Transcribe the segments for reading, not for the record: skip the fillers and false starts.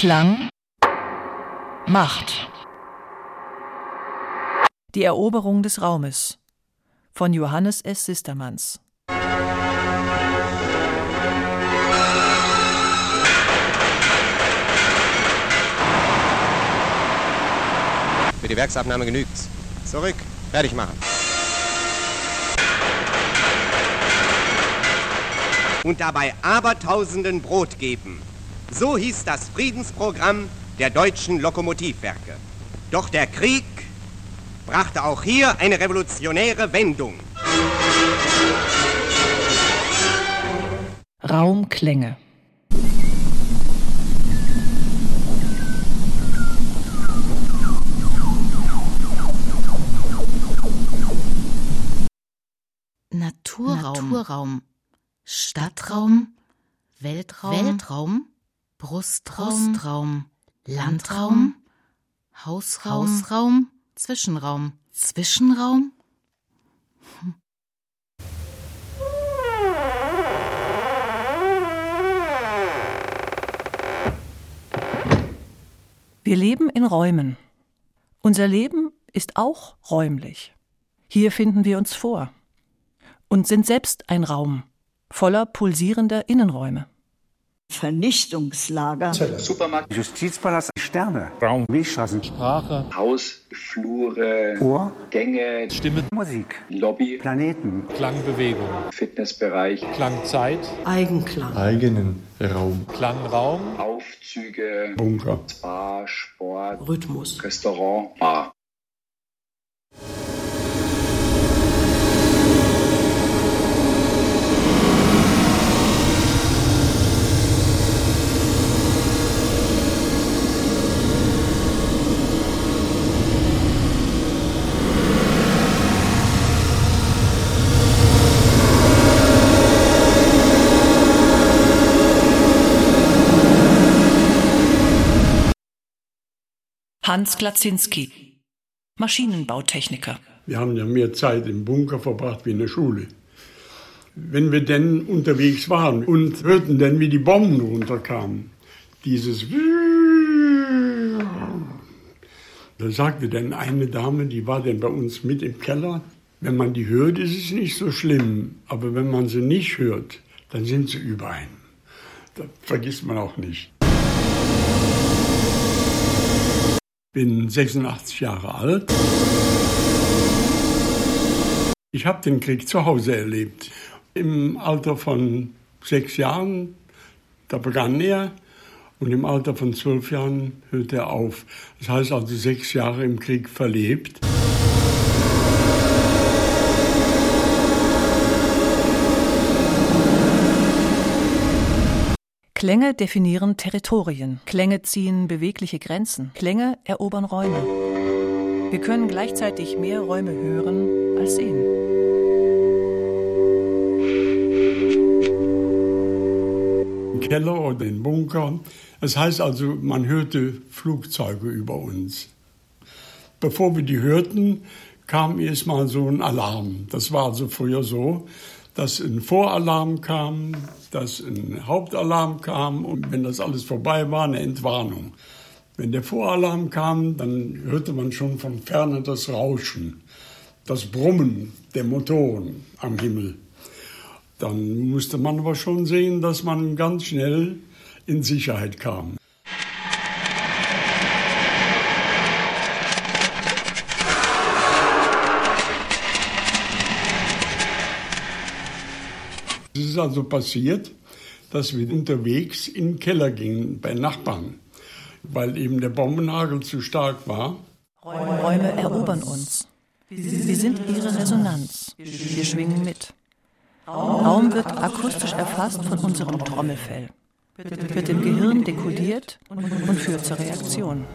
Klang, Macht. Die Eroberung des Raumes von Johannes S. Sistermanns. Für die Werksabnahme genügt's. Zurück, fertig machen. Und dabei Abertausenden Brot geben. So hieß das Friedensprogramm der deutschen Lokomotivwerke. Doch der Krieg brachte auch hier eine revolutionäre Wendung. Raumklänge. Naturraum, Stadtraum, Weltraum, Brustraum, Landraum, Hausraum, Zwischenraum. Wir leben in Räumen. Unser Leben ist auch räumlich. Hier finden wir uns vor und sind selbst ein Raum voller pulsierender Innenräume. Vernichtungslager, Supermarkt, Justizpalast, Sterne, Raum, Wegstraßen, Sprache, Haus, Flure, Ohr, Gänge, Stimme, Musik, Lobby, Planeten, Klangbewegung, Fitnessbereich, Klangzeit, Eigenklang, eigenen Raum, Klangraum, Aufzüge, Bunker, Spa, Sport, Rhythmus, Restaurant, Bar. Hans Glazinski, Maschinenbautechniker. Wir haben ja mehr Zeit im Bunker verbracht wie in der Schule. Wenn wir denn unterwegs waren und hörten dann, wie die Bomben runterkamen, dieses da sagte dann eine Dame, die war dann bei uns mit im Keller, wenn man die hört, ist es nicht so schlimm, aber wenn man sie nicht hört, dann sind sie über einem. Das vergisst man auch nicht. Bin 86 Jahre alt. Ich habe den Krieg zu Hause erlebt. Im Alter von 6 Jahren, da begann er, und im Alter von 12 Jahren hörte er auf. Das heißt also 6 Jahre im Krieg verlebt. Klänge definieren Territorien. Klänge ziehen bewegliche Grenzen. Klänge erobern Räume. Wir können gleichzeitig mehr Räume hören als sehen. Im Keller oder im Bunker. Das heißt also, man hörte Flugzeuge über uns. Bevor wir die hörten, kam erst mal so ein Alarm. Das war also früher so, dass ein Voralarm kam, dass ein Hauptalarm kam und wenn das alles vorbei war, eine Entwarnung. Wenn der Voralarm kam, dann hörte man schon von Ferne das Rauschen, das Brummen der Motoren am Himmel. Dann musste man aber schon sehen, dass man ganz schnell in Sicherheit kam. Es ist also passiert, dass wir unterwegs in den Keller gingen bei Nachbarn, weil eben der Bombenhagel zu stark war. Räume erobern uns. Wir sind ihre Resonanz. Wir schwingen mit. Raum wird akustisch erfasst von unserem Trommelfell, wird im Gehirn dekodiert und führt zur Reaktion.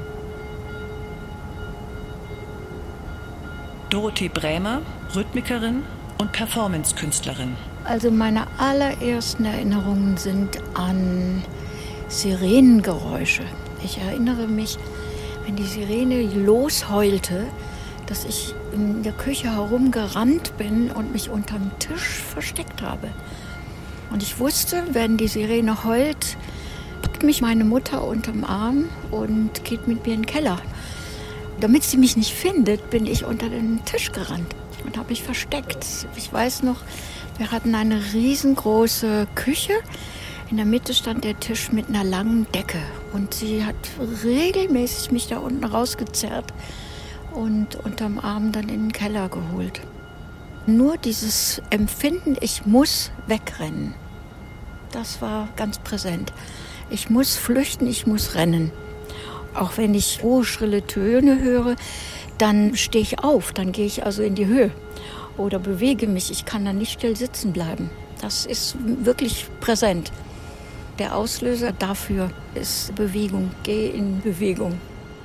Dorothee Brämer, Rhythmikerin und Performance-Künstlerin. Also meine allerersten Erinnerungen sind an Sirenengeräusche. Ich erinnere mich, wenn die Sirene losheulte, dass ich in der Küche herumgerannt bin und mich unterm Tisch versteckt habe. Und ich wusste, wenn die Sirene heult, packt mich meine Mutter unterm Arm und geht mit mir in den Keller. Damit sie mich nicht findet, bin ich unter den Tisch gerannt und habe mich versteckt. Ich weiß noch, wir hatten eine riesengroße Küche. In der Mitte stand der Tisch mit einer langen Decke und sie hat regelmäßig mich da unten rausgezerrt und unterm Arm dann in den Keller geholt. Nur dieses Empfinden, ich muss wegrennen, das war ganz präsent. Ich muss flüchten, ich muss rennen. Auch wenn ich hohe, schrille Töne höre, dann stehe ich auf, dann gehe ich also in die Höhe oder bewege mich. Ich kann dann nicht still sitzen bleiben. Das ist wirklich präsent. Der Auslöser dafür ist Bewegung. Geh in Bewegung.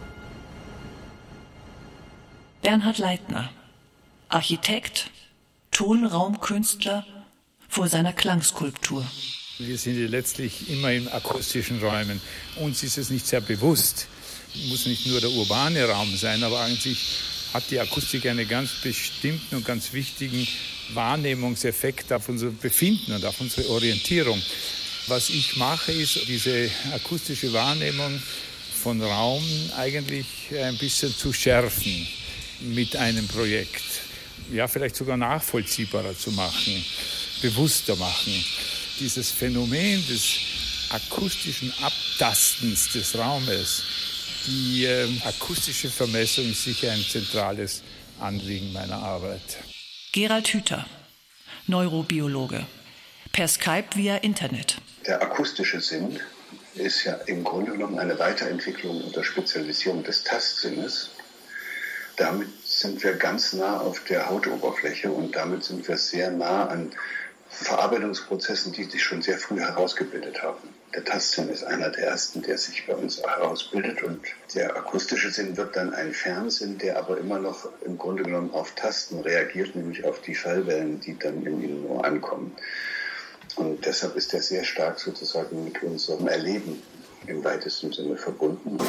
Bernhard Leitner, Architekt, Tonraumkünstler vor seiner Klangskulptur. Wir sind ja letztlich immer in akustischen Räumen. Uns ist es nicht sehr bewusst. Muss nicht nur der urbane Raum sein, aber eigentlich hat die Akustik einen ganz bestimmten und ganz wichtigen Wahrnehmungseffekt auf unser Befinden und auf unsere Orientierung. Was ich mache, ist diese akustische Wahrnehmung von Raum eigentlich ein bisschen zu schärfen mit einem Projekt. Ja, vielleicht sogar nachvollziehbarer zu machen, bewusster machen. Dieses Phänomen des akustischen Abtastens des Raumes, die akustische Vermessung ist sicher ein zentrales Anliegen meiner Arbeit. Gerald Hüther, Neurobiologe, per Skype via Internet. Der akustische Sinn ist ja im Grunde genommen eine Weiterentwicklung und Spezialisierung des Tastsinnes. Damit sind wir ganz nah auf der Hautoberfläche und damit sind wir sehr nah an Verarbeitungsprozessen, die sich schon sehr früh herausgebildet haben. Der Tastsinn ist einer der ersten, der sich bei uns herausbildet und der akustische Sinn wird dann ein Fernsinn, der aber immer noch im Grunde genommen auf Tasten reagiert, nämlich auf die Schallwellen, die dann im Innenohr ankommen. Und deshalb ist er sehr stark sozusagen mit unserem Erleben im weitesten Sinne verbunden.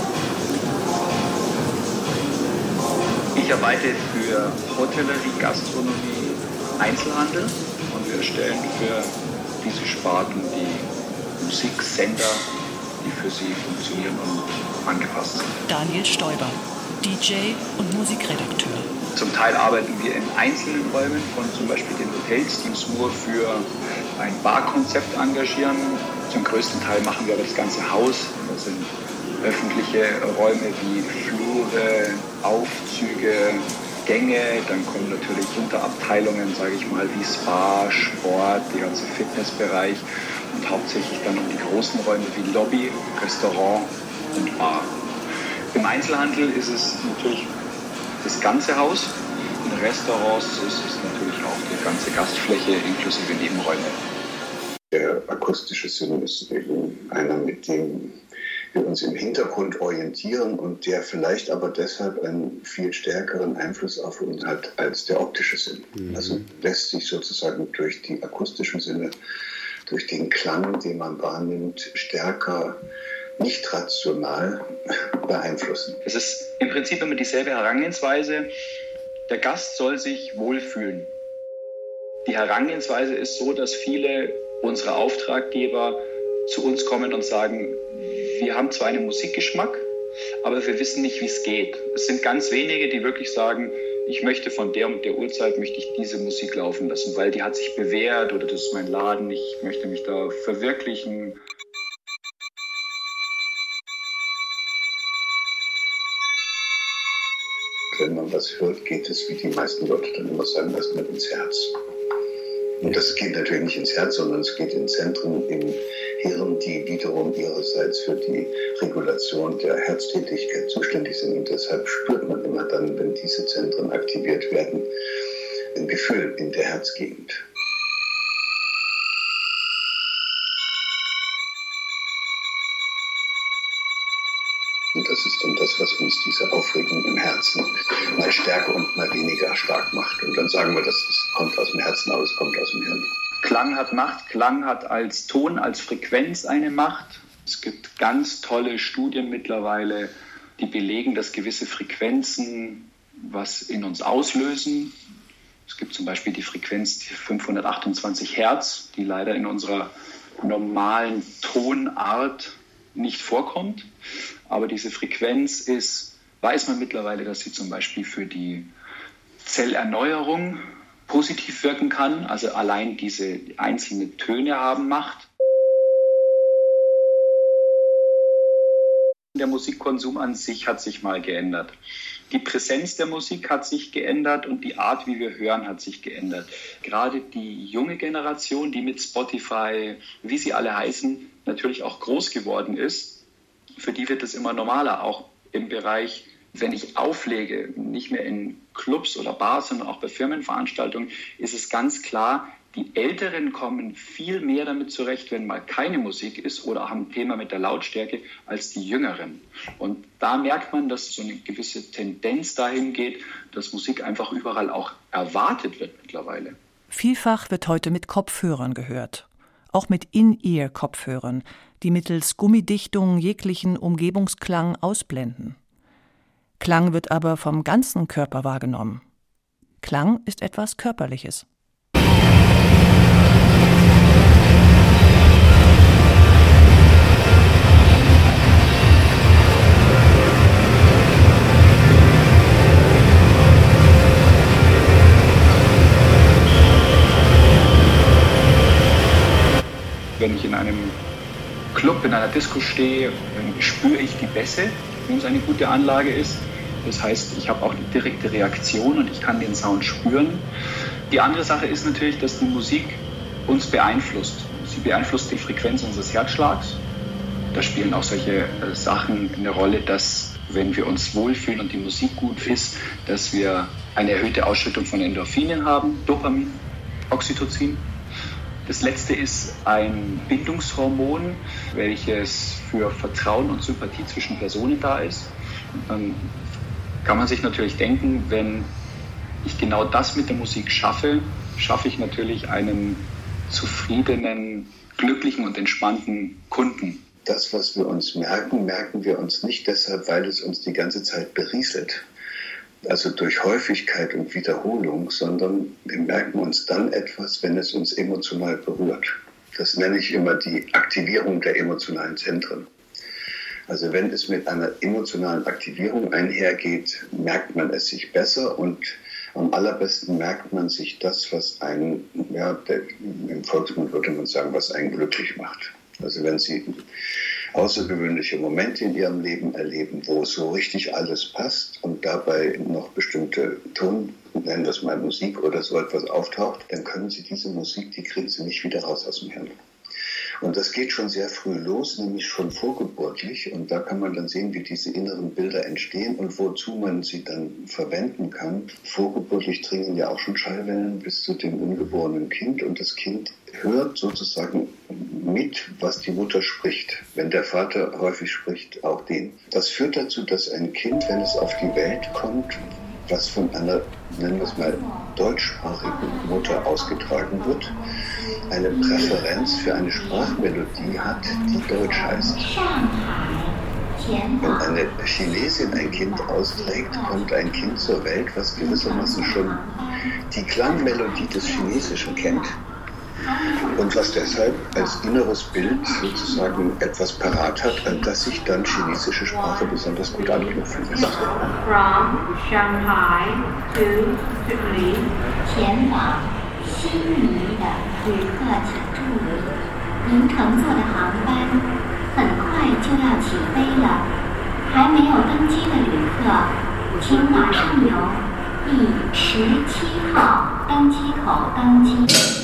Ich arbeite für Hotellerie, Gastronomie, Einzelhandel und wir erstellen für diese Sparten die Musiksender, die für sie funktionieren und angepasst sind. Daniel Stoiber, DJ und Musikredakteur. Zum Teil arbeiten wir in einzelnen Räumen von zum Beispiel den Hotels, die uns nur für ein Barkonzept engagieren. Zum größten Teil machen wir aber das ganze Haus. Das sind öffentliche Räume wie Flure, Aufzüge, Gänge. Dann kommen natürlich Unterabteilungen, sage ich mal, wie Spa, Sport, der ganze Fitnessbereich. Und hauptsächlich dann um die großen Räume wie Lobby, Restaurant und Bar. Im Einzelhandel ist es natürlich das ganze Haus. In Restaurants ist es natürlich auch die ganze Gastfläche inklusive Nebenräume. Der akustische Sinn ist eben einer, mit dem wir uns im Hintergrund orientieren und der vielleicht aber deshalb einen viel stärkeren Einfluss auf uns hat als der optische Sinn. Also lässt sich sozusagen durch die akustischen Sinne, durch den Klang, den man wahrnimmt, stärker nicht rational beeinflussen. Es ist im Prinzip immer dieselbe Herangehensweise. Der Gast soll sich wohlfühlen. Die Herangehensweise ist so, dass viele unserer Auftraggeber zu uns kommen und sagen, wir haben zwar einen Musikgeschmack, aber wir wissen nicht, wie es geht. Es sind ganz wenige, die wirklich sagen, ich möchte von der und der Uhrzeit möchte ich diese Musik laufen lassen, weil die hat sich bewährt oder das ist mein Laden, ich möchte mich da verwirklichen. Wenn man was hört, geht es, wie die meisten Leute dann immer sagen, erstmal ins Herz. Und das geht natürlich nicht ins Herz, sondern es geht in Zentren im Hirn, die wiederum ihrerseits für die Regulation der Herztätigkeit zuständig sind. Und deshalb spürt man immer dann, wenn diese Zentren aktiviert werden, ein Gefühl in der Herzgegend. Und das ist dann das, was uns diese Aufregung im Herzen mal stärker und mal weniger stark macht. Und dann sagen wir, das kommt aus dem Herzen, aber es kommt aus dem Hirn. Klang hat Macht. Klang hat als Ton, als Frequenz eine Macht. Es gibt ganz tolle Studien mittlerweile, die belegen, dass gewisse Frequenzen was in uns auslösen. Es gibt zum Beispiel die Frequenz 528 Hertz, die leider in unserer normalen Tonart nicht vorkommt. Aber diese Frequenz weiß man mittlerweile, dass sie zum Beispiel für die Zellerneuerung positiv wirken kann. Also allein diese einzelne Töne haben Macht. Der Musikkonsum an sich hat sich mal geändert. Die Präsenz der Musik hat sich geändert und die Art, wie wir hören, hat sich geändert. Gerade die junge Generation, die mit Spotify, wie sie alle heißen, natürlich auch groß geworden ist, für die wird es immer normaler, auch im Bereich, wenn ich auflege, nicht mehr in Clubs oder Bars, sondern auch bei Firmenveranstaltungen, ist es ganz klar, die Älteren kommen viel mehr damit zurecht, wenn mal keine Musik ist oder haben ein Thema mit der Lautstärke, als die Jüngeren. Und da merkt man, dass so eine gewisse Tendenz dahin geht, dass Musik einfach überall auch erwartet wird mittlerweile. Vielfach wird heute mit Kopfhörern gehört. Auch mit In-Ear-Kopfhörern, die mittels Gummidichtung jeglichen Umgebungsklang ausblenden. Klang wird aber vom ganzen Körper wahrgenommen. Klang ist etwas Körperliches. Wenn ich in einem Club, in einer Disco stehe, spüre ich die Bässe, wenn es eine gute Anlage ist. Das heißt, ich habe auch eine direkte Reaktion und ich kann den Sound spüren. Die andere Sache ist natürlich, dass die Musik uns beeinflusst. Sie beeinflusst die Frequenz unseres Herzschlags. Da spielen auch solche Sachen eine Rolle, dass, wenn wir uns wohlfühlen und die Musik gut ist, dass wir eine erhöhte Ausschüttung von Endorphinen haben, Dopamin, Oxytocin. Das letzte ist ein Bindungshormon, welches für Vertrauen und Sympathie zwischen Personen da ist. Dann kann man sich natürlich denken, wenn ich genau das mit der Musik schaffe, schaffe ich natürlich einen zufriedenen, glücklichen und entspannten Kunden. Das, was wir uns merken, merken wir uns nicht deshalb, weil es uns die ganze Zeit berieselt. Also durch Häufigkeit und Wiederholung, sondern wir merken uns dann etwas, wenn es uns emotional berührt. Das nenne ich immer die Aktivierung der emotionalen Zentren. Also wenn es mit einer emotionalen Aktivierung einhergeht, merkt man es sich besser und am allerbesten merkt man sich das, was einen, im Volksmund würde man sagen, was einen glücklich macht. Also wenn Sie außergewöhnliche Momente in Ihrem Leben erleben, wo so richtig alles passt und dabei noch bestimmte nennen wir es mal Musik oder so etwas auftaucht, dann können Sie diese Musik, die kriegen Sie nicht wieder raus aus dem Hirn. Und das geht schon sehr früh los, nämlich schon vorgeburtlich. Und da kann man dann sehen, wie diese inneren Bilder entstehen und wozu man sie dann verwenden kann. Vorgeburtlich dringen ja auch schon Schallwellen bis zu dem ungeborenen Kind. Und das Kind hört sozusagen mit, was die Mutter spricht. Wenn der Vater häufig spricht, auch den. Das führt dazu, dass ein Kind, wenn es auf die Welt kommt, was von einer, nennen wir es mal, deutschsprachigen Mutter ausgetragen wird, eine Präferenz für eine Sprachmelodie hat, die Deutsch heißt. Wenn eine Chinesin ein Kind austrägt, kommt ein Kind zur Welt, was gewissermaßen schon die Klangmelodie des Chinesischen kennt und was deshalb als inneres Bild sozusagen etwas parat hat, an das sich dann chinesische Sprache besonders gut anknüpfen lässt. From Shanghai to Sydney. 前往悉尼的旅客请注意，您乘坐的航班很快就要起飞了，还没有登机的旅客，请马上由第17号登机口登机。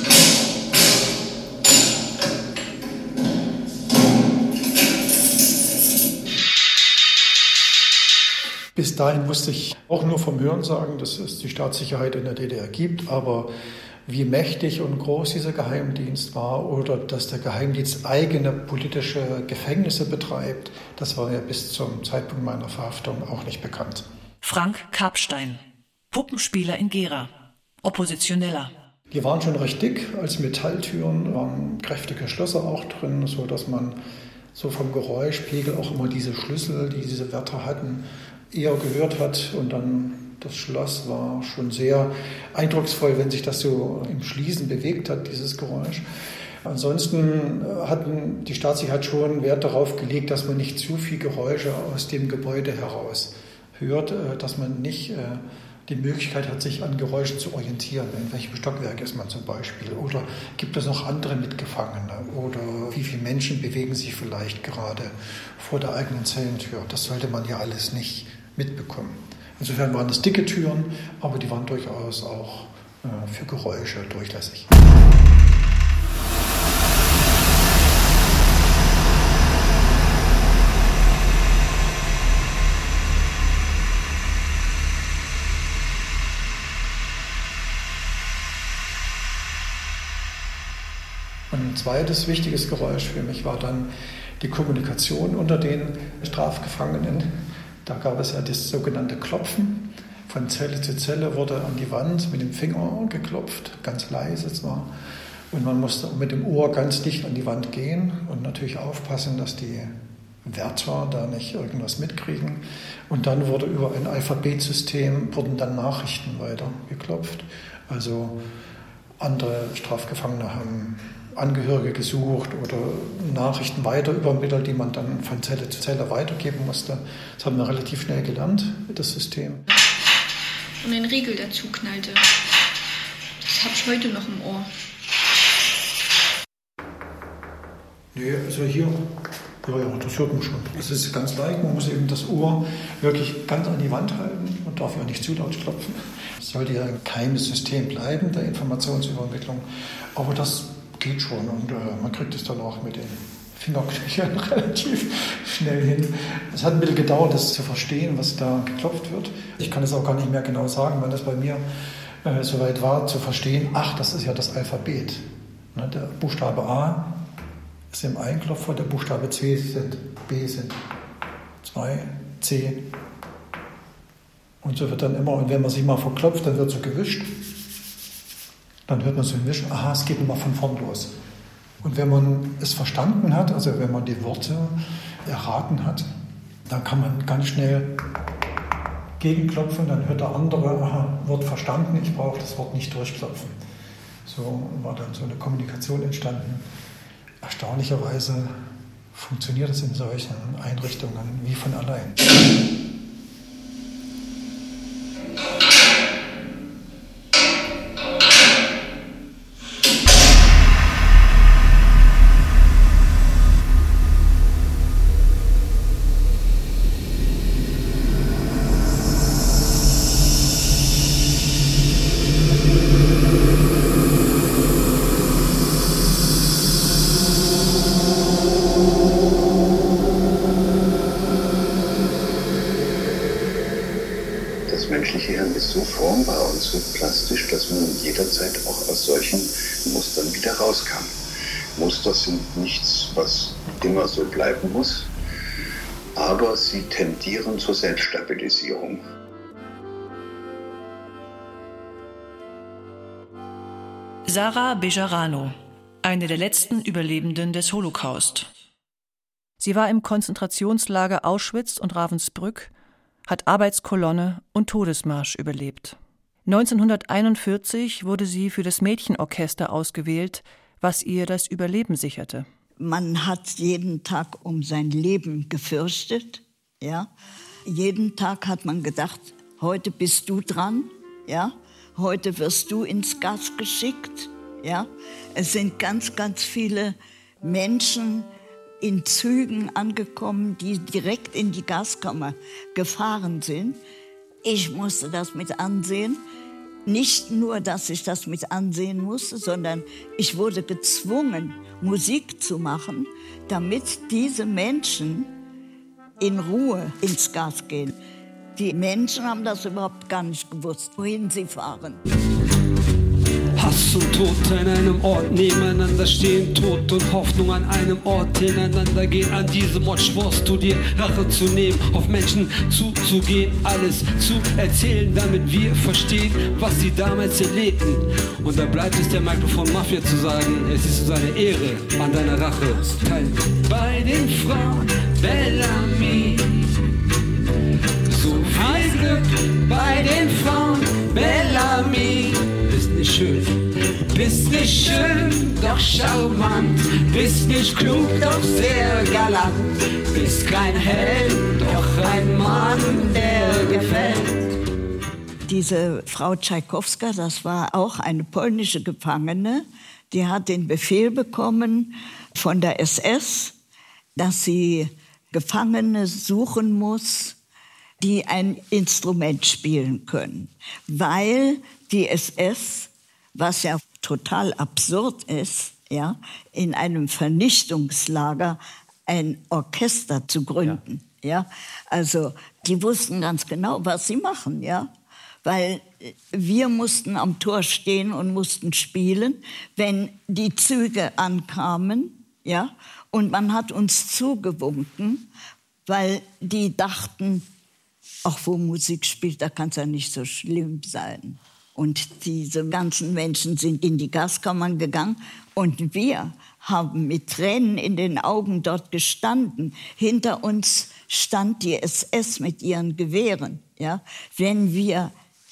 Bis dahin wusste ich auch nur vom Hörensagen, dass es die Staatssicherheit in der DDR gibt, aber wie mächtig und groß dieser Geheimdienst war oder dass der Geheimdienst eigene politische Gefängnisse betreibt, das war mir bis zum Zeitpunkt meiner Verhaftung auch nicht bekannt. Frank Karpstein, Puppenspieler in Gera, Oppositioneller. Die waren schon recht dick als Metalltüren, waren kräftige Schlösser auch drin, so dass man so vom Geräuschpegel auch immer diese Schlüssel, die diese Wärter hatten, eher gehört hat. Und dann das Schloss war schon sehr eindrucksvoll, wenn sich das so im Schließen bewegt hat, dieses Geräusch. Ansonsten hatten die Staatssicherheit schon Wert darauf gelegt, dass man nicht zu viel Geräusche aus dem Gebäude heraus hört, dass man nicht die Möglichkeit hat, sich an Geräuschen zu orientieren. In welchem Stockwerk ist man zum Beispiel? Oder gibt es noch andere Mitgefangene? Oder wie viele Menschen bewegen sich vielleicht gerade vor der eigenen Zellentür? Das sollte man ja alles nicht mitbekommen. Insofern waren es dicke Türen, aber die waren durchaus auch für Geräusche durchlässig. Ein zweites wichtiges Geräusch für mich war dann die Kommunikation unter den Strafgefangenen. Da gab es ja das sogenannte Klopfen. Von Zelle zu Zelle wurde an die Wand mit dem Finger geklopft, ganz leise zwar. Und man musste mit dem Ohr ganz dicht an die Wand gehen und natürlich aufpassen, dass die Wärter da nicht irgendwas mitkriegen. Und dann wurde über ein Alphabetsystem wurden dann Nachrichten weitergeklopft. Also andere Strafgefangene haben Angehörige gesucht oder Nachrichten weiter übermittelt, die man dann von Zelle zu Zelle weitergeben musste. Das haben wir relativ schnell gelernt, das System. Und ein Riegel dazu knallte. Das habe ich heute noch im Ohr. Nee, also hier, ja, das hört man schon. Es ist ganz leicht, man muss eben das Ohr wirklich ganz an die Wand halten und darf ja nicht zu laut klopfen. Es sollte ja ein geheimes System bleiben, der Informationsübermittlung, aber das geht schon und man kriegt es dann auch mit den Fingerknöcheln relativ schnell hin. Es hat ein bisschen gedauert, das zu verstehen, was da geklopft wird. Ich kann es auch gar nicht mehr genau sagen, weil das bei mir soweit war, zu verstehen, ach, das ist ja das Alphabet. Ne, der Buchstabe A ist im Einklopfer, der Buchstabe B sind 2, C. Und so wird dann immer, und wenn man sich mal verklopft, dann wird so gewischt. Dann hört man so ein Wischen, aha, es geht immer von vorn los. Und wenn man es verstanden hat, also wenn man die Worte erraten hat, dann kann man ganz schnell gegenklopfen, dann hört der andere, aha, Wort verstanden, ich brauche das Wort nicht durchklopfen. So war dann so eine Kommunikation entstanden. Erstaunlicherweise funktioniert es in solchen Einrichtungen wie von allein. Muster sind nichts, was immer so bleiben muss, aber sie tendieren zur Selbststabilisierung. Sarah Bejarano, eine der letzten Überlebenden des Holocaust. Sie war im Konzentrationslager Auschwitz und Ravensbrück, hat Arbeitskolonne und Todesmarsch überlebt. 1941 wurde sie für das Mädchenorchester ausgewählt, was ihr das Überleben sicherte. Man hat jeden Tag um sein Leben gefürchtet. Ja? Jeden Tag hat man gedacht, heute bist du dran. Ja? Heute wirst du ins Gas geschickt. Ja? Es sind ganz, ganz viele Menschen in Zügen angekommen, die direkt in die Gaskammer gefahren sind. Ich musste das mit ansehen. Nicht nur, dass ich das mit ansehen musste, sondern ich wurde gezwungen, Musik zu machen, damit diese Menschen in Ruhe ins Gas gehen. Die Menschen haben das überhaupt gar nicht gewusst, wohin sie fahren. Hass und Tod an einem Ort nebeneinander stehen, Tod und Hoffnung an einem Ort hintereinander gehen. An diesem Ort schworst du dir, Rache zu nehmen, auf Menschen zuzugehen, alles zu erzählen, damit wir verstehen, was sie damals erlebten. Und da bleibt es der Mikrofon Mafia zu sagen, es ist seine Ehre, an deiner Rache teilen. Bei den Frauen Bellamy, so viel Glück bei den Frauen Bellamy. Ist nicht schön. Bist nicht schön, doch charmant. Bist nicht klug, doch sehr galant. Bist kein Held, doch ein Mann, der gefällt. Diese Frau Tschaikowska, das war auch eine polnische Gefangene, die hat den Befehl bekommen von der SS, dass sie Gefangene suchen muss, die ein Instrument spielen können. Weil die SS, was ja total absurd ist, ja, in einem Vernichtungslager ein Orchester zu gründen. Ja. Also die wussten ganz genau, was sie machen, ja. Weil wir mussten am Tor stehen und mussten spielen, wenn die Züge ankamen, ja, und man hat uns zugewunken, weil die dachten, ach, wo Musik spielt, da kann es ja nicht so schlimm sein. Und diese ganzen Menschen sind in die Gaskammern gegangen und wir haben mit Tränen in den Augen dort gestanden. Hinter uns stand die SS mit ihren Gewehren, ja. Wenn wir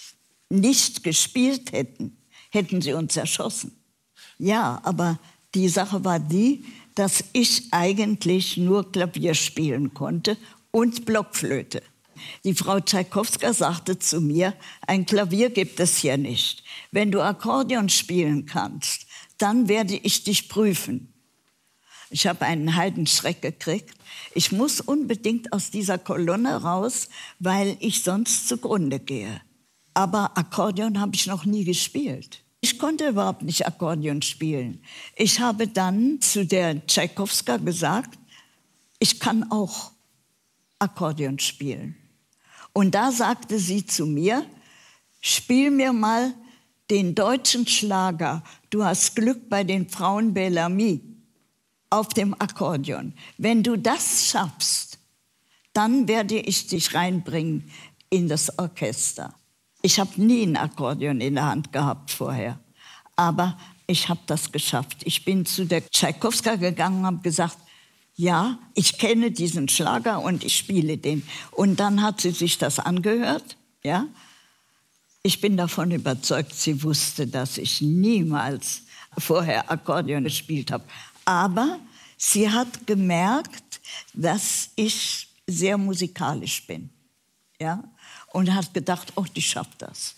nicht gespielt hätten, hätten sie uns erschossen. Ja, aber die Sache war die, dass ich eigentlich nur Klavier spielen konnte und Blockflöte. Die Frau Tschaikowska sagte zu mir, ein Klavier gibt es hier nicht. Wenn du Akkordeon spielen kannst, dann werde ich dich prüfen. Ich habe einen Heidenschreck gekriegt. Ich muss unbedingt aus dieser Kolonne raus, weil ich sonst zugrunde gehe. Aber Akkordeon habe ich noch nie gespielt. Ich konnte überhaupt nicht Akkordeon spielen. Ich habe dann zu der Tschaikowska gesagt, ich kann auch Akkordeon spielen. Und da sagte sie zu mir, spiel mir mal den deutschen Schlager Du hast Glück bei den Frauen Bellamy auf dem Akkordeon. Wenn du das schaffst, dann werde ich dich reinbringen in das Orchester. Ich habe nie ein Akkordeon in der Hand gehabt vorher, aber ich habe das geschafft. Ich bin zu der Tschaikowska gegangen und habe gesagt, ja, ich kenne diesen Schlager und ich spiele den. Und dann hat sie sich das angehört, ja. Ich bin davon überzeugt, sie wusste, dass ich niemals vorher Akkordeon gespielt habe. Aber sie hat gemerkt, dass ich sehr musikalisch bin, ja. Und hat gedacht, oh, die schafft das.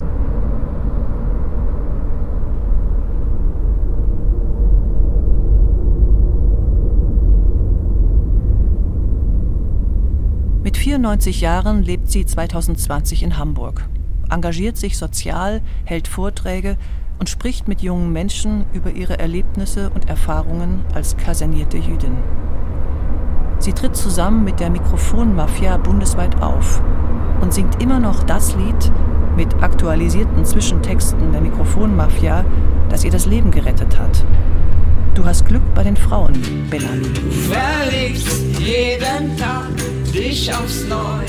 Mit 94 Jahren lebt sie 2020 in Hamburg, engagiert sich sozial, hält Vorträge und spricht mit jungen Menschen über ihre Erlebnisse und Erfahrungen als kasernierte Jüdin. Sie tritt zusammen mit der Mikrofonmafia bundesweit auf und singt immer noch das Lied mit aktualisierten Zwischentexten der Mikrofonmafia, das ihr das Leben gerettet hat. Du hast Glück bei den Frauen, Bellamy. Verliebst jeden Tag dich aufs Neue.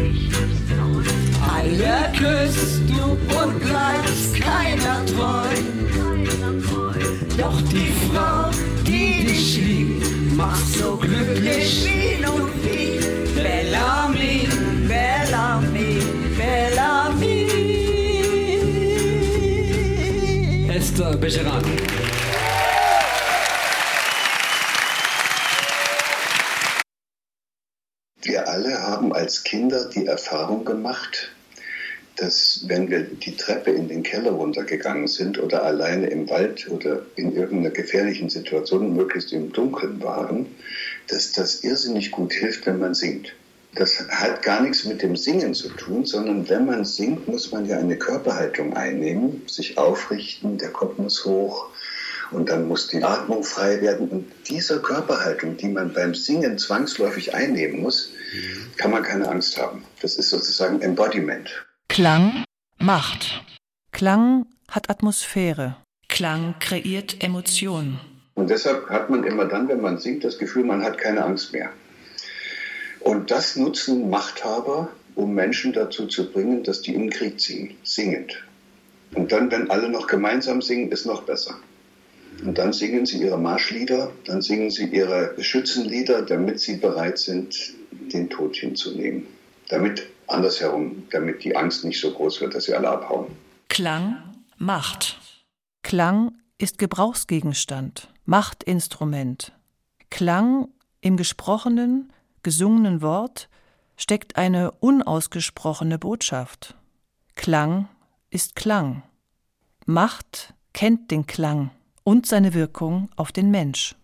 Alle küsst du und bleibst keiner treu. Doch die Frau, die dich liebt, macht so glücklich wie und wie. Bellamy, Bellamy, Bellamy. Esther Becheran. Wir alle haben als Kinder die Erfahrung gemacht, dass wenn wir die Treppe in den Keller runtergegangen sind oder alleine im Wald oder in irgendeiner gefährlichen Situation, möglichst im Dunkeln waren, dass das irrsinnig gut hilft, wenn man singt. Das hat gar nichts mit dem Singen zu tun, sondern wenn man singt, muss man ja eine Körperhaltung einnehmen, sich aufrichten, der Kopf muss hoch. Und dann muss die Atmung frei werden. Und dieser Körperhaltung, die man beim Singen zwangsläufig einnehmen muss, kann man keine Angst haben. Das ist sozusagen Embodiment. Klang macht. Klang hat Atmosphäre. Klang kreiert Emotionen. Und deshalb hat man immer dann, wenn man singt, das Gefühl, man hat keine Angst mehr. Und das nutzen Machthaber, um Menschen dazu zu bringen, dass die in den Krieg ziehen, singend. Und dann, wenn alle noch gemeinsam singen, ist noch besser. Und dann singen sie ihre Marschlieder, dann singen sie ihre Schützenlieder, damit sie bereit sind, den Tod hinzunehmen. Damit die Angst nicht so groß wird, dass sie alle abhauen. Klang macht. Klang ist Gebrauchsgegenstand, Machtinstrument. Klang im gesprochenen, gesungenen Wort steckt eine unausgesprochene Botschaft. Klang ist Klang. Macht kennt den Klang und seine Wirkung auf den Mensch.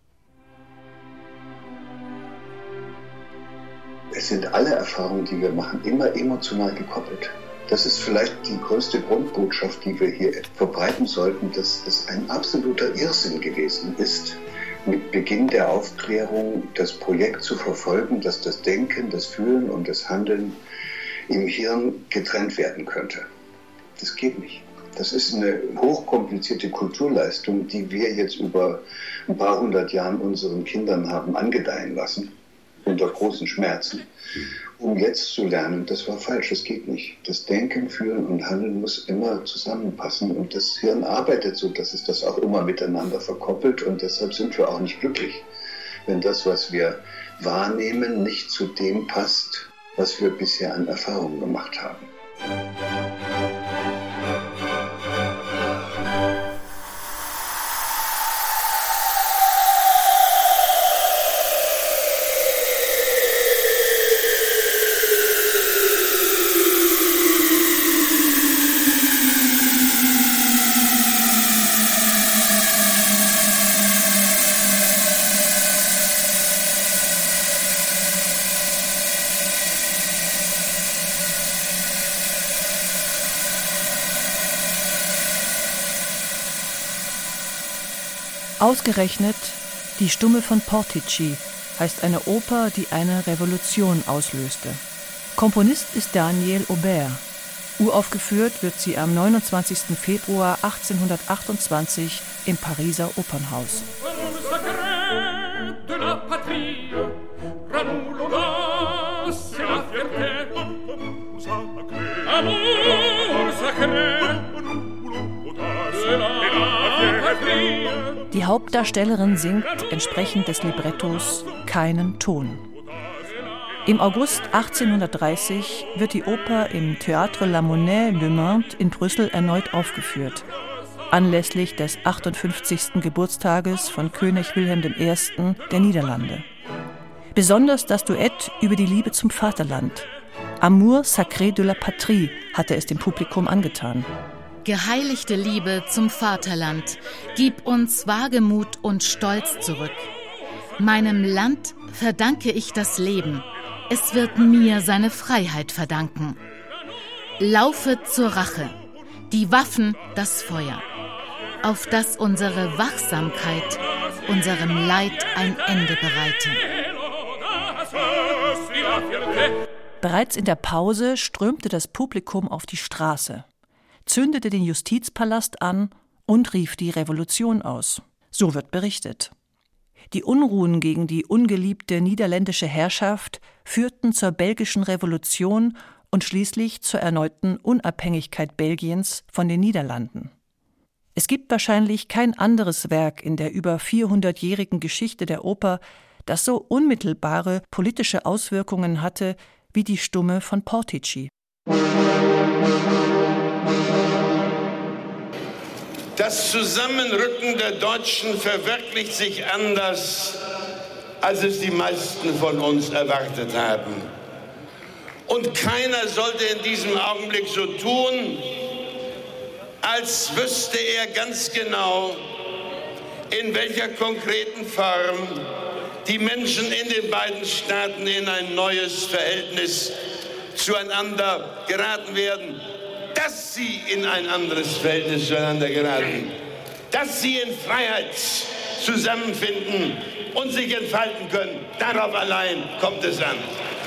Es sind alle Erfahrungen, die wir machen, immer emotional gekoppelt. Das ist vielleicht die größte Grundbotschaft, die wir hier verbreiten sollten, dass es ein absoluter Irrsinn gewesen ist, mit Beginn der Aufklärung das Projekt zu verfolgen, dass das Denken, das Fühlen und das Handeln im Hirn getrennt werden könnte. Das geht nicht. Das ist eine hochkomplizierte Kulturleistung, die wir jetzt über ein paar hundert Jahren unseren Kindern haben angedeihen lassen, unter großen Schmerzen, um jetzt zu lernen, das war falsch, das geht nicht. Das Denken, Fühlen und Handeln muss immer zusammenpassen und das Hirn arbeitet so, dass es das auch immer miteinander verkoppelt und deshalb sind wir auch nicht glücklich, wenn das, was wir wahrnehmen, nicht zu dem passt, was wir bisher an Erfahrungen gemacht haben. Ausgerechnet Die Stumme von Portici heißt eine Oper, die eine Revolution auslöste. Komponist ist Daniel Aubert. Uraufgeführt wird sie am 29. Februar 1828 im Pariser Opernhaus. Die Hauptdarstellerin singt entsprechend des Librettos keinen Ton. Im August 1830 wird die Oper im Théâtre La Monnaie Le Monde in Brüssel erneut aufgeführt, anlässlich des 58. Geburtstages von König Wilhelm I. der Niederlande. Besonders das Duett über die Liebe zum Vaterland, Amour sacré de la patrie, hatte es dem Publikum angetan. Geheiligte Liebe zum Vaterland, gib uns Wagemut und Stolz zurück. Meinem Land verdanke ich das Leben, es wird mir seine Freiheit verdanken. Laufe zur Rache, die Waffen, das Feuer, auf das unsere Wachsamkeit unserem Leid ein Ende bereite. Bereits in der Pause strömte das Publikum auf die Straße, zündete den Justizpalast an und rief die Revolution aus. So wird berichtet. Die Unruhen gegen die ungeliebte niederländische Herrschaft führten zur belgischen Revolution und schließlich zur erneuten Unabhängigkeit Belgiens von den Niederlanden. Es gibt wahrscheinlich kein anderes Werk in der über 400-jährigen Geschichte der Oper, das so unmittelbare politische Auswirkungen hatte wie die Stumme von Portici. Das Zusammenrücken der Deutschen verwirklicht sich anders, als es die meisten von uns erwartet haben. Und keiner sollte in diesem Augenblick so tun, als wüsste er ganz genau, in welcher konkreten Form die Menschen in den beiden Staaten in ein neues Verhältnis zueinander geraten werden. Dass sie in ein anderes Verhältnis zueinander geraten, dass sie in Freiheit zusammenfinden und sich entfalten können, darauf allein kommt es an.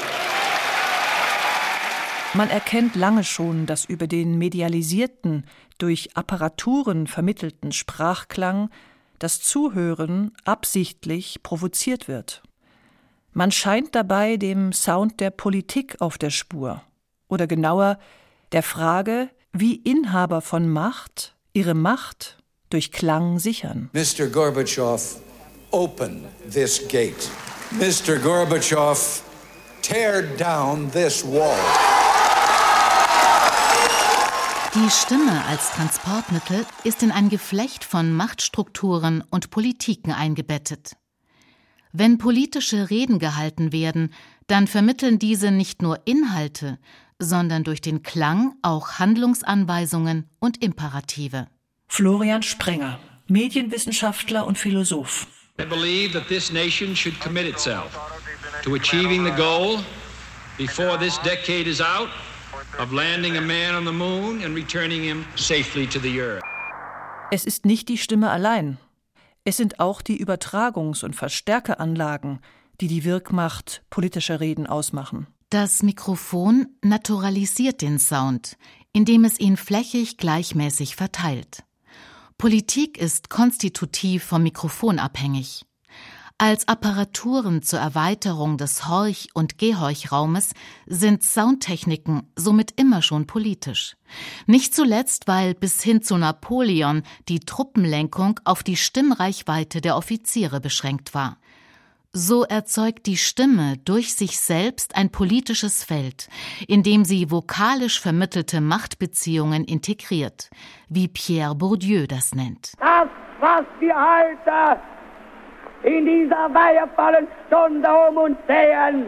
Man erkennt lange schon, dass über den medialisierten, durch Apparaturen vermittelten Sprachklang das Zuhören absichtlich provoziert wird. Man scheint dabei dem Sound der Politik auf der Spur, oder genauer der Frage, wie Inhaber von Macht ihre Macht durch Klang sichern. Mr. Gorbatschow, open this gate. Mr. Gorbatschow, tear down this wall. Die Die Stimme als Transportmittel ist in ein Geflecht von Machtstrukturen und Politiken eingebettet. Wenn politische Reden gehalten werden, dann vermitteln diese nicht nur Inhalte, sondern durch den Klang auch Handlungsanweisungen und Imperative. Florian Sprenger, Medienwissenschaftler und Philosoph. I believe that this nation should commit itself to achieving the goal before this decade is out of landing a man on the moon and returning him safely to the earth. Es ist nicht die Stimme allein. Es sind auch die Übertragungs- und Verstärkeranlagen, die die Wirkmacht politischer Reden ausmachen. Das Mikrofon naturalisiert den Sound, indem es ihn flächig gleichmäßig verteilt. Politik ist konstitutiv vom Mikrofon abhängig. Als Apparaturen zur Erweiterung des Horch- und Gehorchraumes sind Soundtechniken somit immer schon politisch. Nicht zuletzt, weil bis hin zu Napoleon die Truppenlenkung auf die Stimmreichweite der Offiziere beschränkt war. So erzeugt die Stimme durch sich selbst ein politisches Feld, in dem sie vokalisch vermittelte Machtbeziehungen integriert, wie Pierre Bourdieu das nennt. Das, was wir heute in dieser weihevollen Stunde um uns sehen,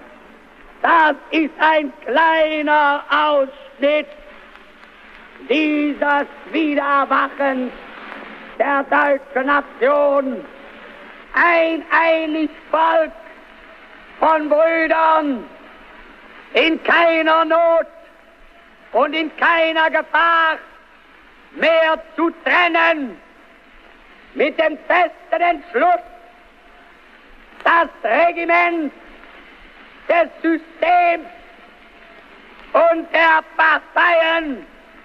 das ist ein kleiner Ausschnitt dieses Wiedererwachens der deutschen Nation. Ein einig Volk von Brüdern, in keiner Not und in keiner Gefahr mehr zu trennen, mit dem festen Entschluss, das Regiment des Systems und der Parteien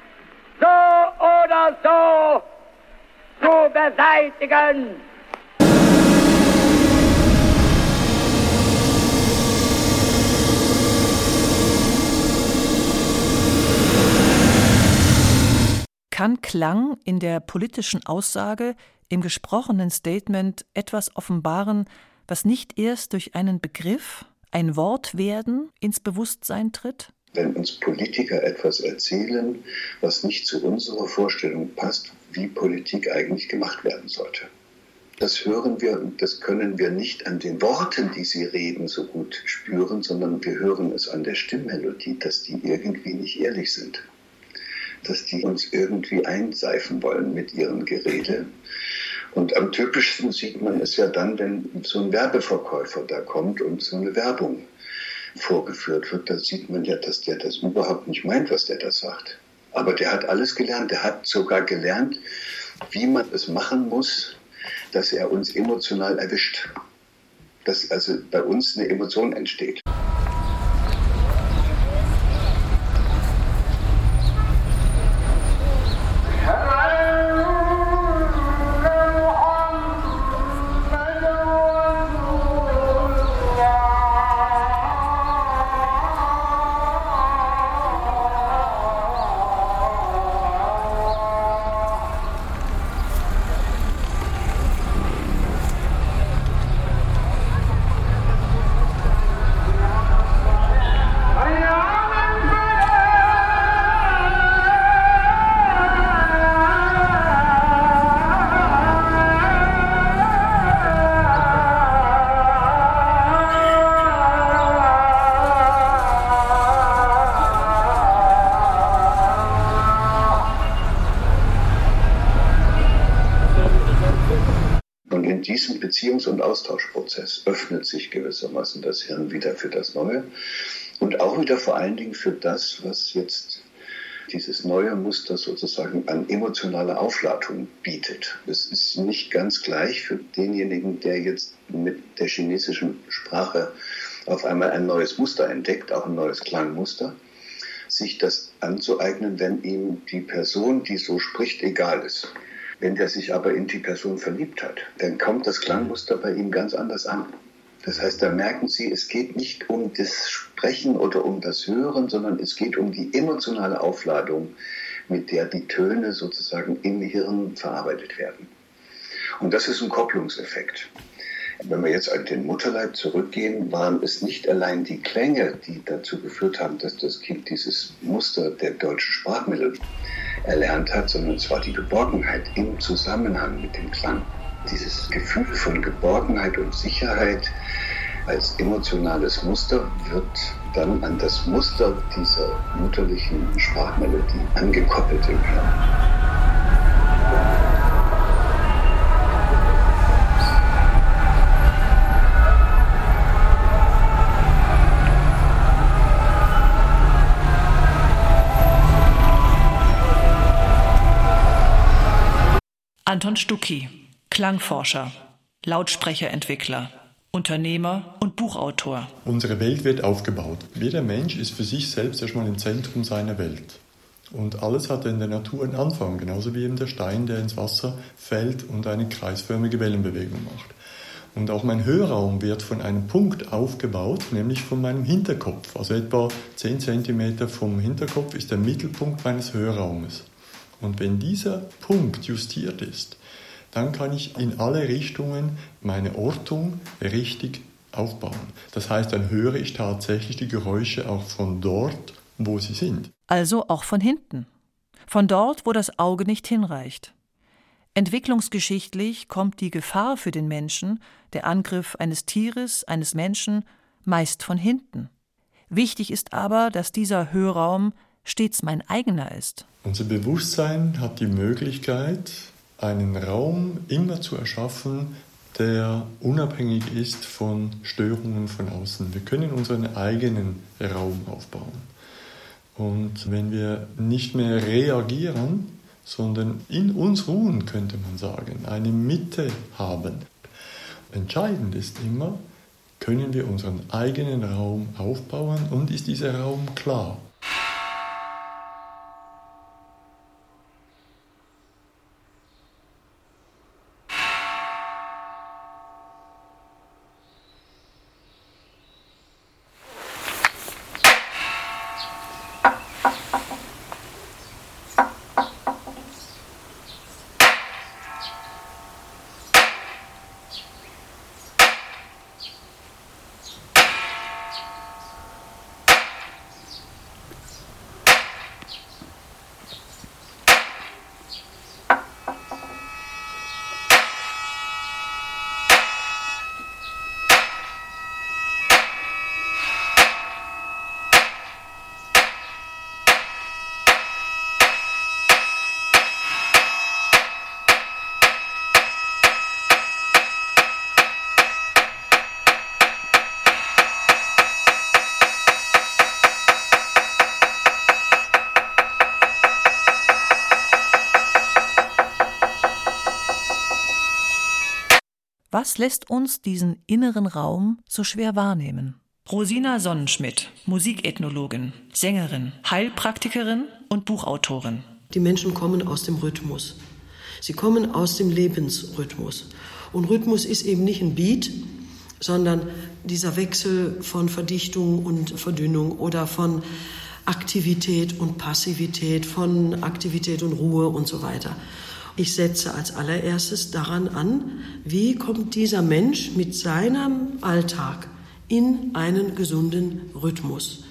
so oder so zu beseitigen. Kann Klang in der politischen Aussage, im gesprochenen Statement etwas offenbaren, was nicht erst durch einen Begriff, ein Wort werden, ins Bewusstsein tritt? Wenn uns Politiker etwas erzählen, was nicht zu unserer Vorstellung passt, wie Politik eigentlich gemacht werden sollte. Das hören wir und das können wir nicht an den Worten, die sie reden, so gut spüren, sondern wir hören es an der Stimmmelodie, dass die irgendwie nicht ehrlich sind. Dass die uns irgendwie einseifen wollen mit ihrem Gerede. Und am typischsten sieht man es ja dann, wenn so ein Werbeverkäufer da kommt und so eine Werbung vorgeführt wird. Da sieht man ja, dass der das überhaupt nicht meint, was der da sagt. Aber der hat alles gelernt. Der hat sogar gelernt, wie man es machen muss, dass er uns emotional erwischt. Dass also bei uns eine Emotion entsteht. In diesem Beziehungs- und Austauschprozess öffnet sich gewissermaßen das Hirn wieder für das Neue und auch wieder vor allen Dingen für das, was jetzt dieses neue Muster sozusagen an emotionaler Aufladung bietet. Es ist nicht ganz gleich für denjenigen, der jetzt mit der chinesischen Sprache auf einmal ein neues Muster entdeckt, auch ein neues Klangmuster, sich das anzueignen, wenn ihm die Person, die so spricht, egal ist. Wenn der sich aber in die Person verliebt hat, dann kommt das Klangmuster bei ihm ganz anders an. Das heißt, da merken Sie, es geht nicht um das Sprechen oder um das Hören, sondern es geht um die emotionale Aufladung, mit der die Töne sozusagen im Hirn verarbeitet werden. Und das ist ein Kopplungseffekt. Wenn wir jetzt an den Mutterleib zurückgehen, waren es nicht allein die Klänge, die dazu geführt haben, dass das Kind dieses Muster der deutschen Sprachmittel erlernt hat, sondern es war die Geborgenheit im Zusammenhang mit dem Klang. Dieses Gefühl von Geborgenheit und Sicherheit als emotionales Muster wird dann an das Muster dieser mütterlichen Sprachmelodie angekoppelt im Klang. Anton Stucki, Klangforscher, Lautsprecherentwickler, Unternehmer und Buchautor. Unsere Welt wird aufgebaut. Jeder Mensch ist für sich selbst erstmal im Zentrum seiner Welt. Und alles hat in der Natur einen Anfang, genauso wie eben der Stein, der ins Wasser fällt und eine kreisförmige Wellenbewegung macht. Und auch mein Hörraum wird von einem Punkt aufgebaut, nämlich von meinem Hinterkopf. Also etwa 10 cm vom Hinterkopf ist der Mittelpunkt meines Hörraumes. Und wenn dieser Punkt justiert ist, dann kann ich in alle Richtungen meine Ortung richtig aufbauen. Das heißt, dann höre ich tatsächlich die Geräusche auch von dort, wo sie sind. Also auch von hinten. Von dort, wo das Auge nicht hinreicht. Entwicklungsgeschichtlich kommt die Gefahr für den Menschen, der Angriff eines Tieres, eines Menschen, meist von hinten. Wichtig ist aber, dass dieser Hörraum stets mein eigener ist. Unser Bewusstsein hat die Möglichkeit, einen Raum immer zu erschaffen, der unabhängig ist von Störungen von außen. Wir können unseren eigenen Raum aufbauen. Und wenn wir nicht mehr reagieren, sondern in uns ruhen, könnte man sagen, eine Mitte haben. Entscheidend ist immer, können wir unseren eigenen Raum aufbauen und ist dieser Raum klar? Was lässt uns diesen inneren Raum so schwer wahrnehmen? Rosina Sonnenschmidt, Musikethnologin, Sängerin, Heilpraktikerin und Buchautorin. Die Menschen kommen aus dem Rhythmus. Sie kommen aus dem Lebensrhythmus. Und Rhythmus ist eben nicht ein Beat, sondern dieser Wechsel von Verdichtung und Verdünnung oder von Aktivität und Passivität, von Aktivität und Ruhe und so weiter. Ich setze als allererstes daran an, wie kommt dieser Mensch mit seinem Alltag in einen gesunden Rhythmus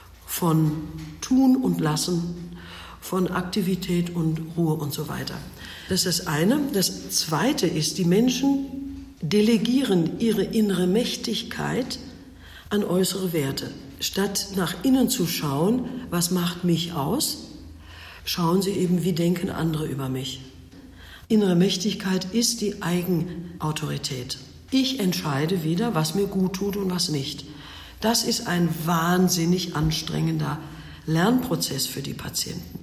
von Tun und Lassen, von Aktivität und Ruhe und so weiter. Das ist das eine. Das zweite ist, die Menschen delegieren ihre innere Mächtigkeit an äußere Werte. Statt nach innen zu schauen, was macht mich aus, schauen sie eben, wie denken andere über mich. Innere Mächtigkeit ist die Eigenautorität. Ich entscheide wieder, was mir gut tut und was nicht. Das ist ein wahnsinnig anstrengender Lernprozess für die Patienten.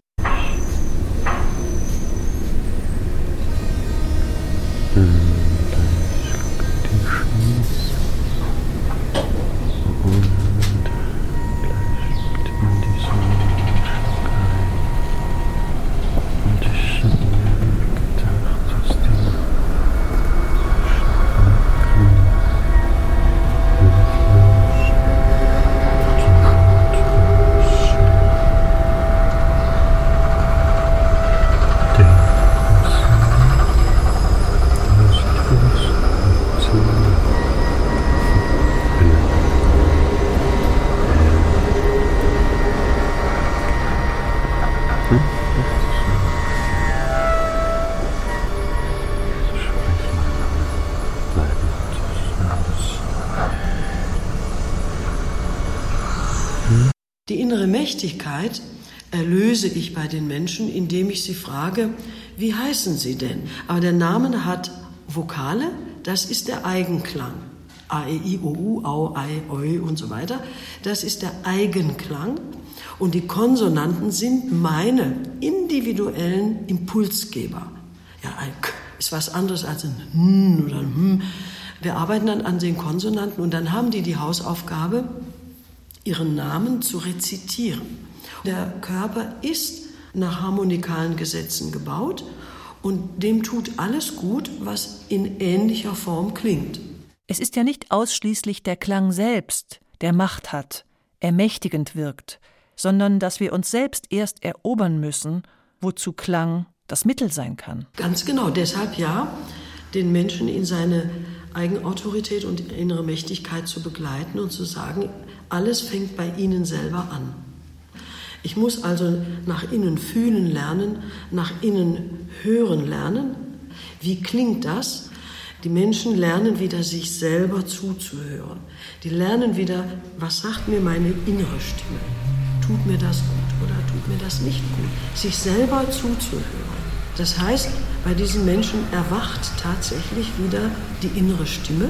Die innere Mächtigkeit erlöse ich bei den Menschen, indem ich sie frage, wie heißen sie denn? Aber der Name hat Vokale, das ist der Eigenklang. A, E, I, O, U, Au, Ei, Oi und so weiter. Das ist der Eigenklang. Und die Konsonanten sind meine individuellen Impulsgeber. Ja, ein K ist was anderes als ein N oder ein Hm. Wir arbeiten dann an den Konsonanten und dann haben die Hausaufgabe, ihren Namen zu rezitieren. Der Körper ist nach harmonikalen Gesetzen gebaut und dem tut alles gut, was in ähnlicher Form klingt. Es ist ja nicht ausschließlich der Klang selbst, der Macht hat, ermächtigend wirkt, sondern dass wir uns selbst erst erobern müssen, wozu Klang das Mittel sein kann. Ganz genau, deshalb ja, den Menschen in seine Eigenautorität und innere Mächtigkeit zu begleiten und zu sagen, alles fängt bei ihnen selber an. Ich muss also nach innen fühlen lernen, nach innen hören lernen. Wie klingt das? Die Menschen lernen wieder, sich selber zuzuhören. Die lernen wieder, was sagt mir meine innere Stimme? Tut mir das gut oder tut mir das nicht gut? Sich selber zuzuhören. Das heißt, bei diesen Menschen erwacht tatsächlich wieder die innere Stimme.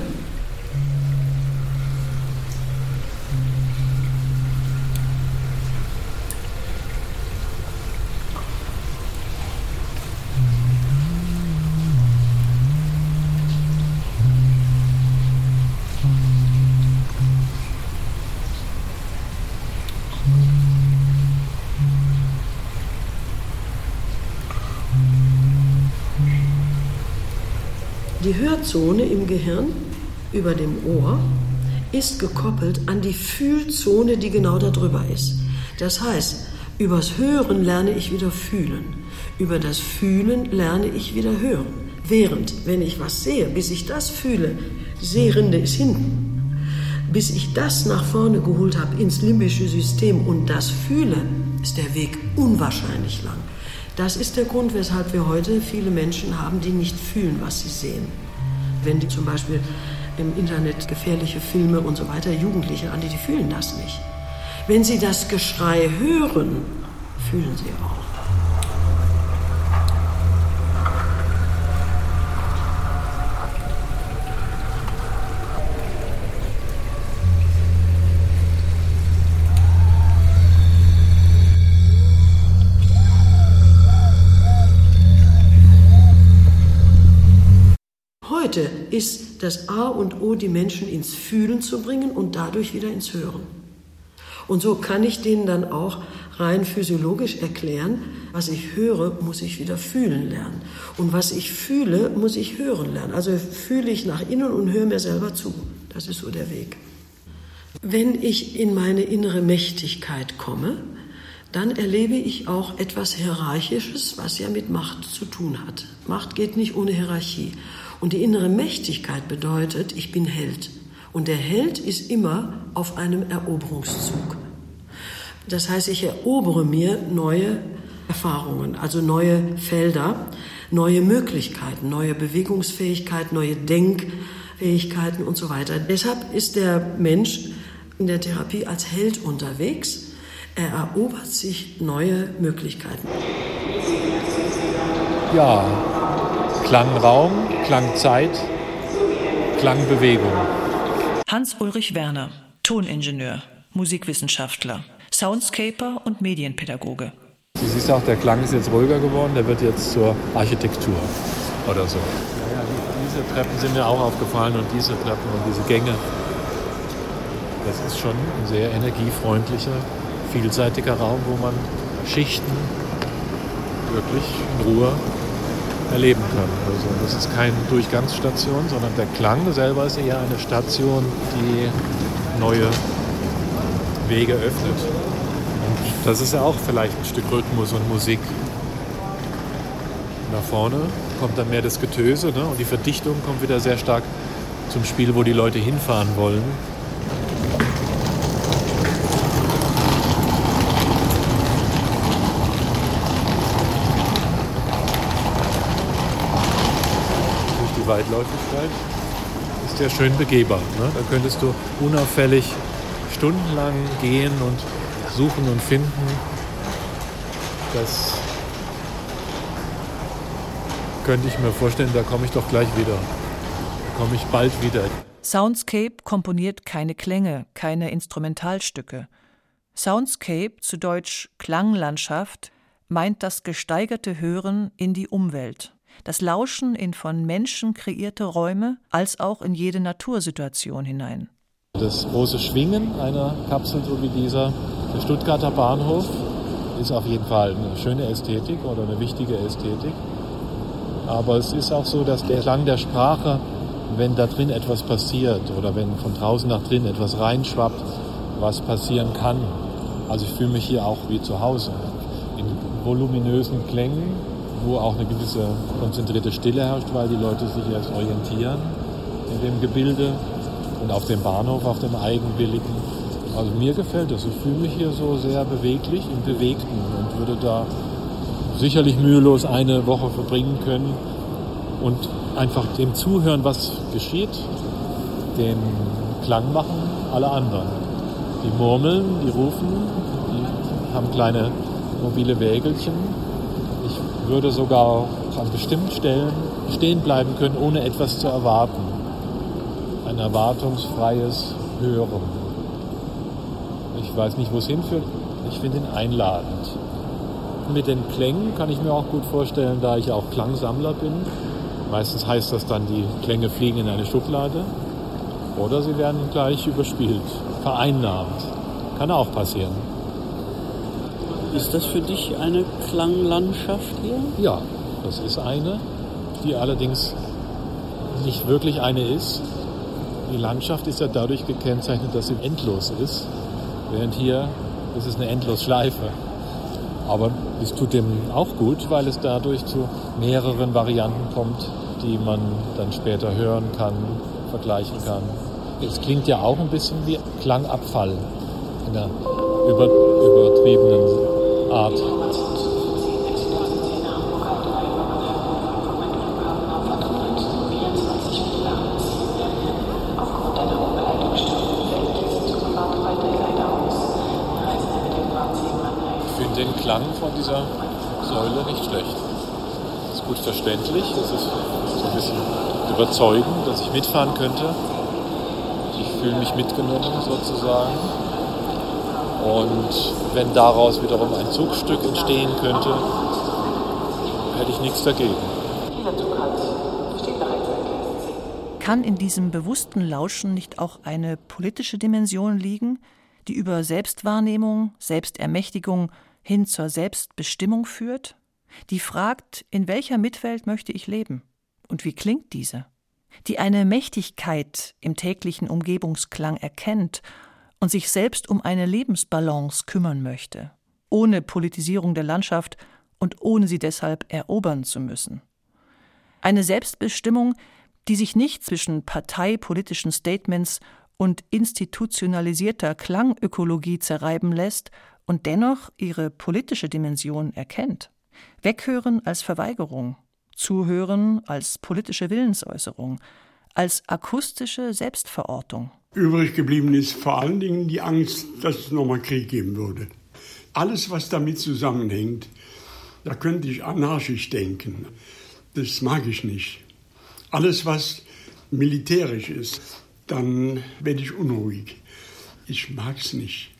Die Hörzone im Gehirn über dem Ohr ist gekoppelt an die Fühlzone, die genau darüber ist. Das heißt, übers Hören lerne ich wieder fühlen. Über das Fühlen lerne ich wieder hören. Während, wenn ich was sehe, bis ich das fühle, die Sehrinde ist hinten, bis ich das nach vorne geholt habe ins limbische System und das fühle, ist der Weg unwahrscheinlich lang. Das ist der Grund, weshalb wir heute viele Menschen haben, die nicht fühlen, was sie sehen. Wenn die zum Beispiel im Internet gefährliche Filme und so weiter, Jugendliche an, die fühlen das nicht. Wenn sie das Geschrei hören, fühlen sie auch. Heute ist das A und O, die Menschen ins Fühlen zu bringen und dadurch wieder ins Hören. Und so kann ich denen dann auch rein physiologisch erklären, was ich höre, muss ich wieder fühlen lernen. Und was ich fühle, muss ich hören lernen. Also fühle ich nach innen und höre mir selber zu. Das ist so der Weg. Wenn ich in meine innere Mächtigkeit komme, dann erlebe ich auch etwas Hierarchisches, was ja mit Macht zu tun hat. Macht geht nicht ohne Hierarchie. Und die innere Mächtigkeit bedeutet, ich bin Held. Und der Held ist immer auf einem Eroberungszug. Das heißt, ich erobere mir neue Erfahrungen, also neue Felder, neue Möglichkeiten, neue Bewegungsfähigkeit, neue Denkfähigkeiten und so weiter. Deshalb ist der Mensch in der Therapie als Held unterwegs. Er erobert sich neue Möglichkeiten. Ja, Klangraum, Klangzeit, Klangbewegung. Hans-Ulrich Werner, Toningenieur, Musikwissenschaftler, Soundscaper und Medienpädagoge. Du siehst auch, der Klang ist jetzt ruhiger geworden, der wird jetzt zur Architektur oder so. Ja, diese Treppen sind mir auch aufgefallen und diese Treppen und diese Gänge. Das ist schon ein sehr energiefreundlicher, vielseitiger Raum, wo man Schichten wirklich in Ruhe erleben kann. Also das ist keine Durchgangsstation, sondern der Klang selber ist eher eine Station, die neue Wege öffnet. Und das ist ja auch vielleicht ein Stück Rhythmus und Musik. Nach vorne kommt dann mehr das Getöse, ne? Und die Verdichtung kommt wieder sehr stark zum Spiel, wo die Leute hinfahren wollen. Weitläufigkeit ist ja schön begehbar. Ne? Da könntest du unauffällig stundenlang gehen und Suchen und Finden, das könnte ich mir vorstellen, da komme ich doch gleich wieder. Da komme ich bald wieder. Soundscape komponiert keine Klänge, keine Instrumentalstücke. Soundscape, zu Deutsch Klanglandschaft, meint das gesteigerte Hören in die Umwelt. Das Lauschen in von Menschen kreierte Räume, als auch in jede Natursituation hinein. Das große Schwingen einer Kapsel, so wie dieser, der Stuttgarter Bahnhof, ist auf jeden Fall eine schöne Ästhetik oder eine wichtige Ästhetik. Aber es ist auch so, dass der Klang der Sprache, wenn da drin etwas passiert oder wenn von draußen nach drin etwas reinschwappt, was passieren kann. Also ich fühle mich hier auch wie zu Hause. In voluminösen Klängen, wo auch eine gewisse konzentrierte Stille herrscht, weil die Leute sich erst orientieren in dem Gebilde und auf dem Bahnhof, auf dem eigenwilligen. Also mir gefällt das. Ich fühle mich hier so sehr beweglich, im Bewegten und würde da sicherlich mühelos eine Woche verbringen können und einfach dem zuhören, was geschieht, den Klang machen alle anderen. Die murmeln, die rufen, die haben kleine mobile Wägelchen. Ich würde sogar an bestimmten Stellen stehen bleiben können, ohne etwas zu erwarten. Ein erwartungsfreies Hören. Ich weiß nicht, wo es hinführt. Ich finde ihn einladend. Mit den Klängen kann ich mir auch gut vorstellen, da ich auch Klangsammler bin. Meistens heißt das dann, die Klänge fliegen in eine Schublade oder sie werden gleich überspielt, vereinnahmt. Kann auch passieren. Ist das für dich eine Klanglandschaft hier? Ja, das ist eine, die allerdings nicht wirklich eine ist. Die Landschaft ist ja dadurch gekennzeichnet, dass sie endlos ist, während hier ist es eine Endlosschleife. Aber es tut dem auch gut, weil es dadurch zu mehreren Varianten kommt, die man dann später hören kann, vergleichen kann. Es klingt ja auch ein bisschen wie Klangabfall in einer übertriebenen Art. Den Klang von dieser Säule nicht schlecht. Es ist gut verständlich, es ist so ein bisschen überzeugend, dass ich mitfahren könnte. Ich fühle mich mitgenommen sozusagen. Und wenn daraus wiederum ein Zugstück entstehen könnte, hätte ich nichts dagegen. Kann in diesem bewussten Lauschen nicht auch eine politische Dimension liegen, die über Selbstwahrnehmung, Selbstermächtigung hin zur Selbstbestimmung führt, die fragt, in welcher Mitwelt möchte ich leben und wie klingt diese, die eine Mächtigkeit im täglichen Umgebungsklang erkennt und sich selbst um eine Lebensbalance kümmern möchte, ohne Politisierung der Landschaft und ohne sie deshalb erobern zu müssen. Eine Selbstbestimmung, die sich nicht zwischen parteipolitischen Statements und institutionalisierter Klangökologie zerreiben lässt und dennoch ihre politische Dimension erkennt. Weghören als Verweigerung, Zuhören als politische Willensäußerung, als akustische Selbstverortung. Übrig geblieben ist vor allen Dingen die Angst, dass es nochmal Krieg geben würde. Alles, was damit zusammenhängt, da könnte ich anarchisch denken. Das mag ich nicht. Alles, was militärisch ist, dann werde ich unruhig. Ich mag es nicht.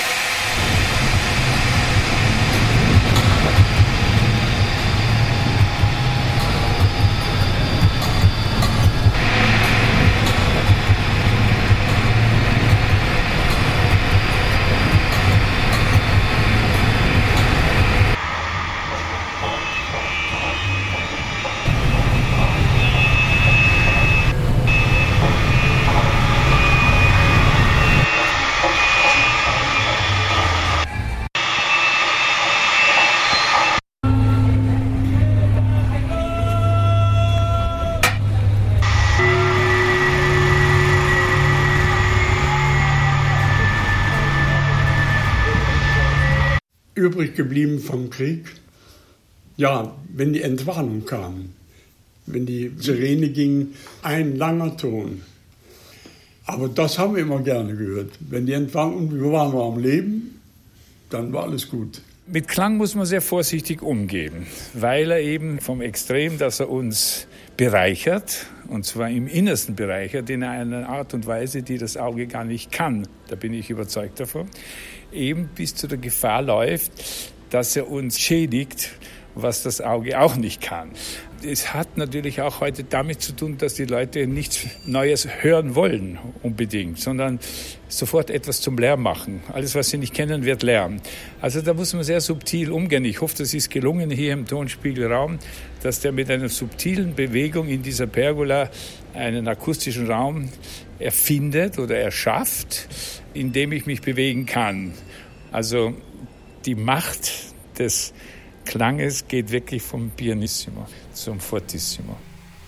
Übrig geblieben vom Krieg? Ja, wenn die Entwarnung kam, wenn die Sirene ging, ein langer Ton. Aber das haben wir immer gerne gehört. Wenn die Entwarnung, wir waren noch am Leben, dann war alles gut. Mit Klang muss man sehr vorsichtig umgehen, weil er eben vom Extrem, dass er uns bereichert, und zwar im Innersten bereichert, in einer Art und Weise, die das Auge gar nicht kann, da bin ich überzeugt davon, eben bis zu der Gefahr läuft, dass er uns schädigt, was das Auge auch nicht kann. Es hat natürlich auch heute damit zu tun, dass die Leute nichts Neues hören wollen unbedingt, sondern sofort etwas zum Lärm machen. Alles, was sie nicht kennen, wird Lärm. Also da muss man sehr subtil umgehen. Ich hoffe, das ist gelungen hier im Tonspiegelraum, dass der mit einer subtilen Bewegung in dieser Pergola einen akustischen Raum erfindet oder erschafft, in dem ich mich bewegen kann. Also die Macht des Klanges geht wirklich vom Pianissimo zum Fortissimo.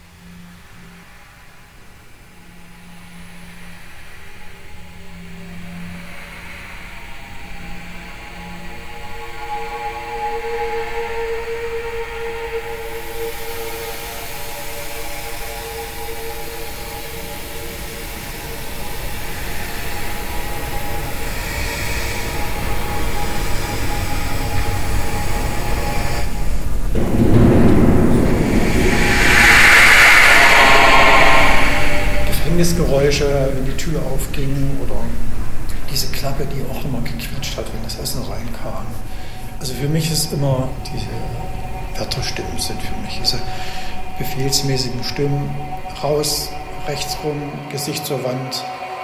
Geräusche, wenn die Tür aufging oder diese Klappe, die auch immer gequietscht hat, wenn das Essen reinkam. Also für mich ist immer diese Wärterstimmen sind für mich diese befehlsmäßigen Stimmen. Raus, rechts rum, Gesicht zur Wand.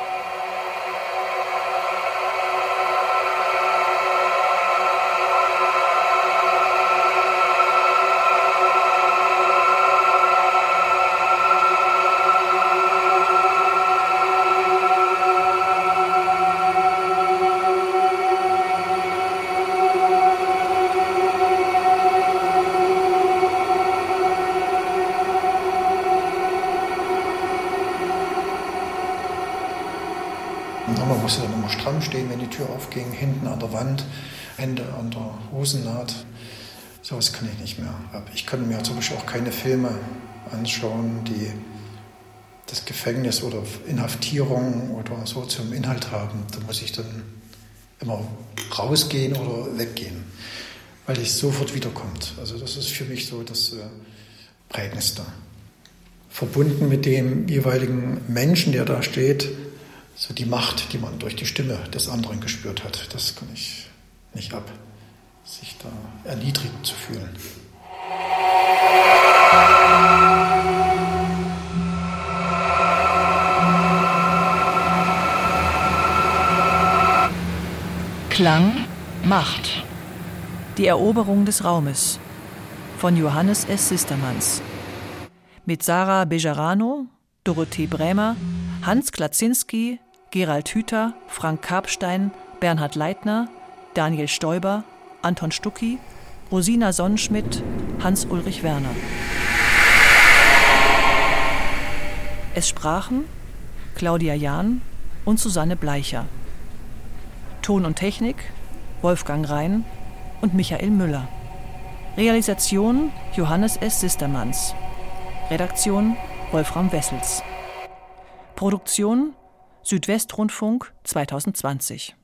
Man musste dann immer stramm stehen, wenn die Tür aufging, hinten an der Wand, Hände an der Hosennaht. Sowas kann ich nicht mehr. Ich kann mir zum Beispiel auch keine Filme anschauen, die das Gefängnis oder Inhaftierung oder so zum Inhalt haben. Da muss ich dann immer rausgehen oder weggehen, weil es sofort wiederkommt. Also das ist für mich so das Prägendste. Verbunden mit dem jeweiligen Menschen, der da steht, so die Macht, die man durch die Stimme des anderen gespürt hat, das kann ich nicht ab, sich da erniedrigt zu fühlen. Klang, Macht. Die Eroberung des Raumes von Johannes S. Sistermanns. Mit Sarah Bejarano, Dorothee Brämer, Hans Klaczynski, Gerald Hüther, Frank Karpstein, Bernhard Leitner, Daniel Stoiber, Anton Stucki, Rosina Sonnenschmidt, Hans-Ulrich Werner. Es sprachen Claudia Jahn und Susanne Bleicher. Ton und Technik Wolfgang Rhein und Michael Müller. Realisation Johannes S. Sistermanns. Redaktion Wolfram Wessels. Produktion Südwestrundfunk 2020.